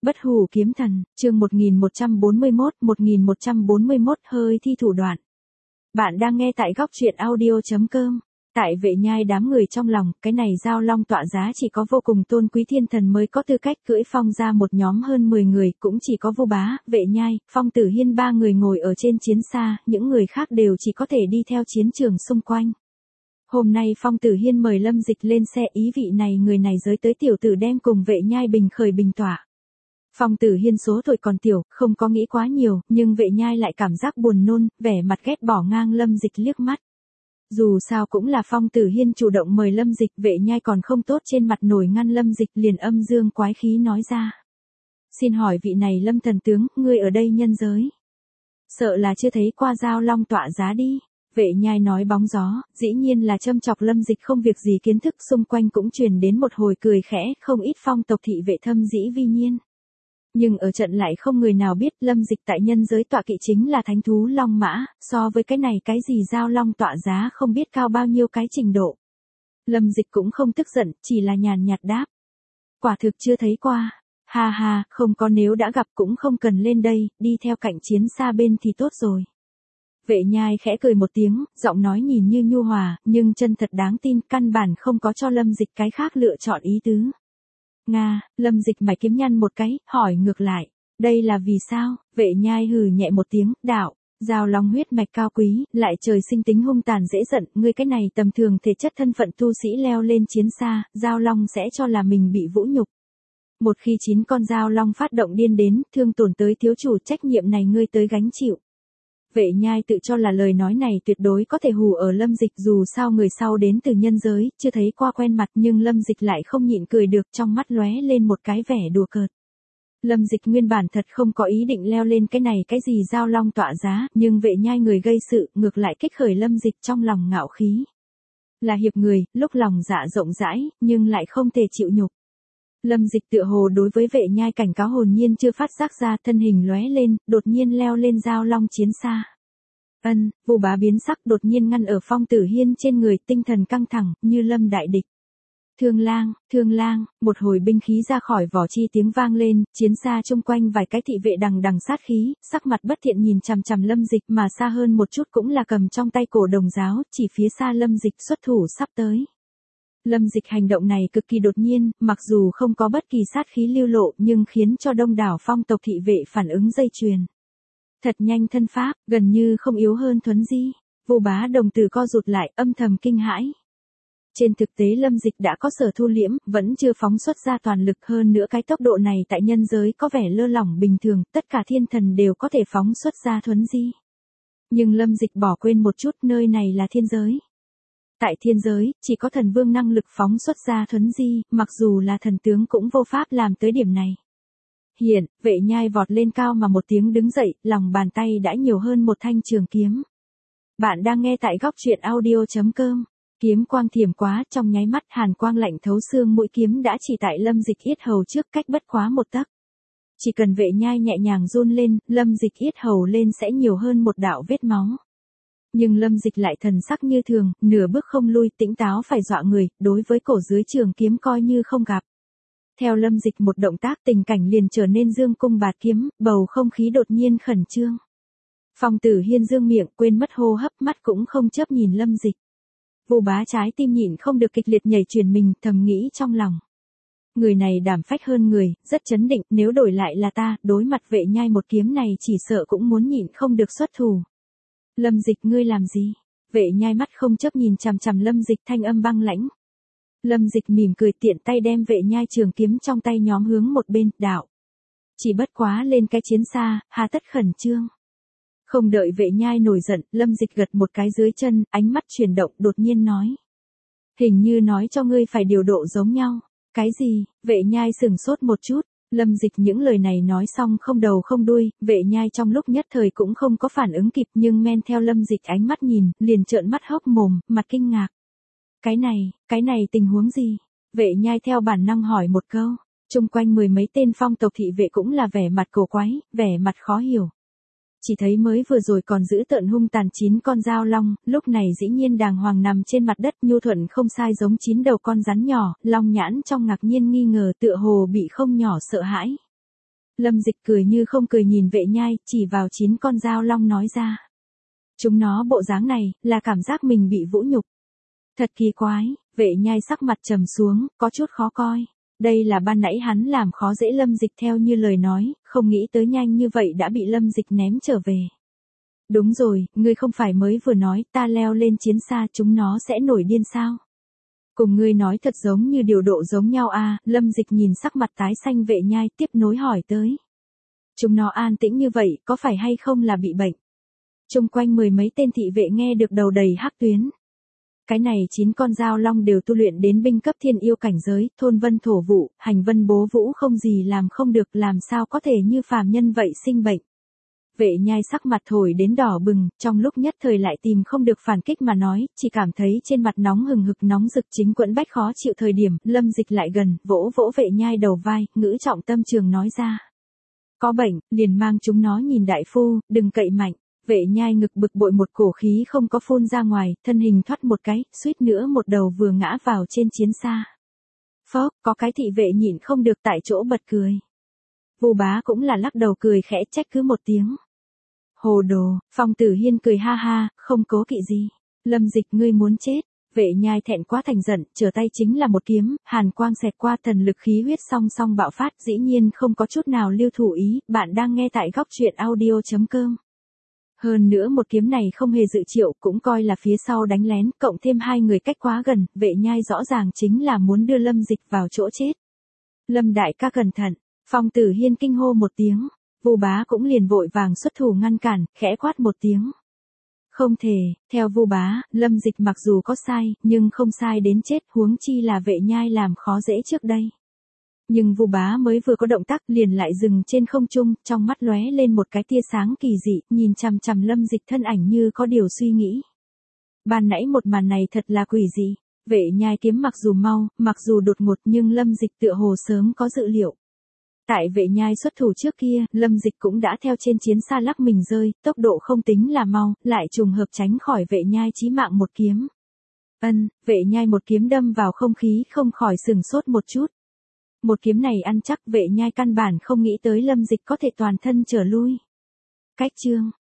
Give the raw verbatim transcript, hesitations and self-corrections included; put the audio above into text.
Bất hủ kiếm thần, chương một nghìn một trăm bốn mươi mốt, một nghìn một trăm bốn mươi mốt hơi thi thủ đoạn. Bạn đang nghe tại góc truyện audio chấm com. Tại Vệ Nhai đám người trong lòng, cái này Giao Long tọa giá chỉ có vô cùng tôn quý thiên thần mới có tư cách cưỡi phong ra một nhóm hơn mười người, cũng chỉ có Vu Bá, Vệ Nhai, Phong Tử Hiên ba người ngồi ở trên chiến xa, những người khác đều chỉ có thể đi theo chiến trường xung quanh. Hôm nay Phong Tử Hiên mời Lâm Dịch lên xe, ý vị này người này giới tới tiểu tử đem cùng Vệ Nhai bình khởi bình tỏa. Phong Tử Hiên số tuổi còn tiểu, không có nghĩ quá nhiều, nhưng Vệ Nhai lại cảm giác buồn nôn, vẻ mặt ghét bỏ ngang Lâm Dịch liếc mắt. Dù sao cũng là Phong Tử Hiên chủ động mời Lâm Dịch, Vệ Nhai còn không tốt trên mặt nổi ngăn Lâm Dịch, liền âm dương quái khí nói ra. Xin hỏi vị này Lâm thần tướng, ngươi ở đây nhân giới? Sợ là chưa thấy qua Giao Long tọa giá đi. Vệ Nhai nói bóng gió, dĩ nhiên là châm chọc Lâm Dịch không việc gì, kiến thức xung quanh cũng truyền đến một hồi cười khẽ, không ít phong tộc thị vệ thâm dĩ vi nhiên. Nhưng ở trận lại không người nào biết Lâm Dịch tại nhân giới tọa kỵ chính là thánh thú Long Mã, so với cái này cái gì Giao Long tọa giá không biết cao bao nhiêu cái trình độ. Lâm Dịch cũng không tức giận, chỉ là nhàn nhạt đáp. Quả thực chưa thấy qua, ha ha, không có, nếu đã gặp cũng không cần lên đây, đi theo cạnh chiến xa bên thì tốt rồi. Vệ Nhai khẽ cười một tiếng, giọng nói nhìn như nhu hòa, nhưng chân thật đáng tin, căn bản không có cho Lâm Dịch cái khác lựa chọn ý tứ. Nga, Lâm Dịch mày kiếm nhăn một cái, hỏi ngược lại, đây là vì sao? Vệ Nhai hừ nhẹ một tiếng, đạo, Giao Long huyết mạch cao quý, lại trời sinh tính hung tàn dễ giận, ngươi cái này tầm thường thể chất thân phận tu sĩ leo lên chiến xa, Giao Long sẽ cho là mình bị vũ nhục. Một khi chín con Giao Long phát động điên đến, thương tổn tới thiếu chủ, trách nhiệm này ngươi tới gánh chịu. Vệ Nhai tự cho là lời nói này tuyệt đối có thể hù ở Lâm Dịch, dù sao người sau đến từ nhân giới, chưa thấy qua quen mặt, nhưng Lâm Dịch lại không nhịn cười được, trong mắt lóe lên một cái vẻ đùa cợt. Lâm Dịch nguyên bản thật không có ý định leo lên cái này cái gì Giao Long tọa giá, nhưng Vệ Nhai người gây sự, ngược lại kích khởi Lâm Dịch trong lòng ngạo khí. Là hiệp người, lúc lòng dạ rộng rãi, nhưng lại không thể chịu nhục. Lâm Dịch tựa hồ đối với Vệ Nhai cảnh cáo hồn nhiên chưa phát giác ra, thân hình lóe lên, đột nhiên leo lên Giao Long chiến xa. Ân, Vu Bá biến sắc, đột nhiên ngăn ở Phong Tử Hiên trên người, tinh thần căng thẳng, như lâm đại địch. Thương lang, thương lang, một hồi binh khí ra khỏi vỏ chi tiếng vang lên, chiến xa chung quanh vài cái thị vệ đằng đằng sát khí, sắc mặt bất thiện nhìn chằm chằm Lâm Dịch, mà xa hơn một chút cũng là cầm trong tay cổ đồng giáo, chỉ phía xa Lâm Dịch xuất thủ sắp tới. Lâm Dịch hành động này cực kỳ đột nhiên, mặc dù không có bất kỳ sát khí lưu lộ, nhưng khiến cho đông đảo phong tộc thị vệ phản ứng dây chuyền. Thật nhanh thân pháp, gần như không yếu hơn Thuấn Di. Vu Bá đồng tử co rụt lại, âm thầm kinh hãi. Trên thực tế Lâm Dịch đã có sở thu liễm, vẫn chưa phóng xuất ra toàn lực, hơn nữa cái tốc độ này tại nhân giới có vẻ lơ lỏng bình thường, tất cả thiên thần đều có thể phóng xuất ra Thuấn Di. Nhưng Lâm Dịch bỏ quên một chút, nơi này là thiên giới. Tại thiên giới, chỉ có thần vương năng lực phóng xuất ra Thuấn Di, mặc dù là thần tướng cũng vô pháp làm tới điểm này. Hiện, Vệ Nhai vọt lên cao mà một tiếng đứng dậy, lòng bàn tay đã nhiều hơn một thanh trường kiếm. Bạn đang nghe tại góc truyện audio chấm com. Kiếm quang thiểm quá, trong nháy mắt hàn quang lạnh thấu xương, mũi kiếm đã chỉ tại Lâm Dịch yết hầu trước, cách bất quá một tấc. Chỉ cần Vệ Nhai nhẹ nhàng run lên, Lâm Dịch yết hầu lên sẽ nhiều hơn một đạo vết máu. Nhưng Lâm Dịch lại thần sắc như thường, nửa bước không lui, tỉnh táo phải dọa người, đối với cổ dưới trường kiếm coi như không gặp. Theo Lâm Dịch một động tác, tình cảnh liền trở nên dương cung bạt kiếm, bầu không khí đột nhiên khẩn trương. Phong Tử Hiên dương miệng, quên mất hô hấp, mắt cũng không chớp nhìn Lâm Dịch. Vu Bá trái tim nhịn không được kịch liệt nhảy truyền mình, thầm nghĩ trong lòng. Người này đảm phách hơn người, rất chấn định, nếu đổi lại là ta, đối mặt Vệ Nhai một kiếm này chỉ sợ cũng muốn nhịn không được xuất thủ. Lâm Dịch, ngươi làm gì? Vệ Nhai mắt không chớp nhìn chằm chằm Lâm Dịch, thanh âm băng lãnh. Lâm Dịch mỉm cười, tiện tay đem Vệ Nhai trường kiếm trong tay nhóm hướng một bên, đạo. Chỉ bất quá lên cái chiến xa, hà tất khẩn trương. Không đợi Vệ Nhai nổi giận, Lâm Dịch gật một cái dưới chân, ánh mắt chuyển động, đột nhiên nói. Hình như nói cho ngươi phải điều độ giống nhau. Cái gì? Vệ Nhai sửng sốt một chút. Lâm Dịch những lời này nói xong không đầu không đuôi, Vệ Nhai trong lúc nhất thời cũng không có phản ứng kịp, nhưng men theo Lâm Dịch ánh mắt nhìn, liền trợn mắt hốc mồm, mặt kinh ngạc. Cái này, cái này tình huống gì? Vệ Nhai theo bản năng hỏi một câu. Chung quanh mười mấy tên phong tộc thị vệ cũng là vẻ mặt cổ quái, vẻ mặt khó hiểu. Chỉ thấy mới vừa rồi còn giữ tợn hung tàn chín con Giao Long, lúc này dĩ nhiên đàng hoàng nằm trên mặt đất, nhu thuận không sai giống chín đầu con rắn nhỏ, Long nhãn trong ngạc nhiên nghi ngờ, tựa hồ bị không nhỏ sợ hãi. Lâm Dịch cười như không cười nhìn vệ nhai, chỉ vào chín con dao long nói ra. Chúng nó bộ dáng này, là cảm giác mình bị vũ nhục. Thật kỳ quái, vệ nhai sắc mặt trầm xuống, có chút khó coi. Đây là ban nãy hắn làm khó dễ Lâm Dịch theo như lời nói, không nghĩ tới nhanh như vậy đã bị Lâm Dịch ném trở về. Đúng rồi, ngươi không phải mới vừa nói ta leo lên chiến xa chúng nó sẽ nổi điên sao? Cùng ngươi nói thật giống như điều độ giống nhau à, Lâm Dịch nhìn sắc mặt tái xanh vệ nhai tiếp nối hỏi tới. Chúng nó an tĩnh như vậy có phải hay không là bị bệnh? Trung quanh mười mấy tên thị vệ nghe được đầu đầy hắc tuyến. Cái này chín con dao long đều tu luyện đến binh cấp thiên yêu cảnh giới, thôn vân thổ vụ, hành vân bố vũ không gì làm không được làm sao có thể như phàm nhân vậy sinh bệnh. Vệ nhai sắc mặt thổi đến đỏ bừng, trong lúc nhất thời lại tìm không được phản kích mà nói, chỉ cảm thấy trên mặt nóng hừng hực nóng rực chính quẫn bách khó chịu thời điểm, Lâm Dịch lại gần, vỗ vỗ vệ nhai đầu vai, ngữ trọng tâm trường nói ra. Có bệnh, liền mang chúng nó nhìn đại phu, đừng cậy mạnh. Vệ nhai ngực bực bội một cổ khí không có phun ra ngoài, thân hình thoát một cái, suýt nữa một đầu vừa ngã vào trên chiến xa. Phốc, có cái thị vệ nhịn không được tại chỗ bật cười. Vu Bá cũng là lắc đầu cười khẽ trách cứ một tiếng. Hồ đồ, Phong Tử Hiên cười ha ha, không cố kỵ gì. Lâm Dịch ngươi muốn chết. Vệ nhai thẹn quá thành giận, trở tay chính là một kiếm, hàn quang xẹt qua thần lực khí huyết song song bạo phát, dĩ nhiên không có chút nào lưu thủ ý, bạn đang nghe tại góc truyện audio chấm com. Hơn nữa một kiếm này không hề dự triệu, cũng coi là phía sau đánh lén, cộng thêm hai người cách quá gần, vệ nhai rõ ràng chính là muốn đưa Lâm Dịch vào chỗ chết. Lâm đại ca cẩn thận, Phong Tử Hiên kinh hô một tiếng, Vu Bá cũng liền vội vàng xuất thủ ngăn cản, khẽ quát một tiếng. Không thể, theo Vu Bá, Lâm Dịch mặc dù có sai, nhưng không sai đến chết, huống chi là vệ nhai làm khó dễ trước đây. Nhưng Vu Bá mới vừa có động tác liền lại dừng trên không trung, trong mắt lóe lên một cái tia sáng kỳ dị, nhìn chằm chằm Lâm Dịch thân ảnh như có điều suy nghĩ. Ban nãy một màn này thật là quỷ dị, vệ nhai kiếm mặc dù mau, mặc dù đột ngột nhưng Lâm Dịch tựa hồ sớm có dự liệu. Tại vệ nhai xuất thủ trước kia, Lâm Dịch cũng đã theo trên chiến xa lắc mình rơi, tốc độ không tính là mau, lại trùng hợp tránh khỏi vệ nhai chí mạng một kiếm. Ân, vệ nhai một kiếm đâm vào không khí không khỏi sừng sốt một chút. Một kiếm này ăn chắc vệ nhai căn bản không nghĩ tới Lâm Dịch có thể toàn thân trở lui. Cách chương,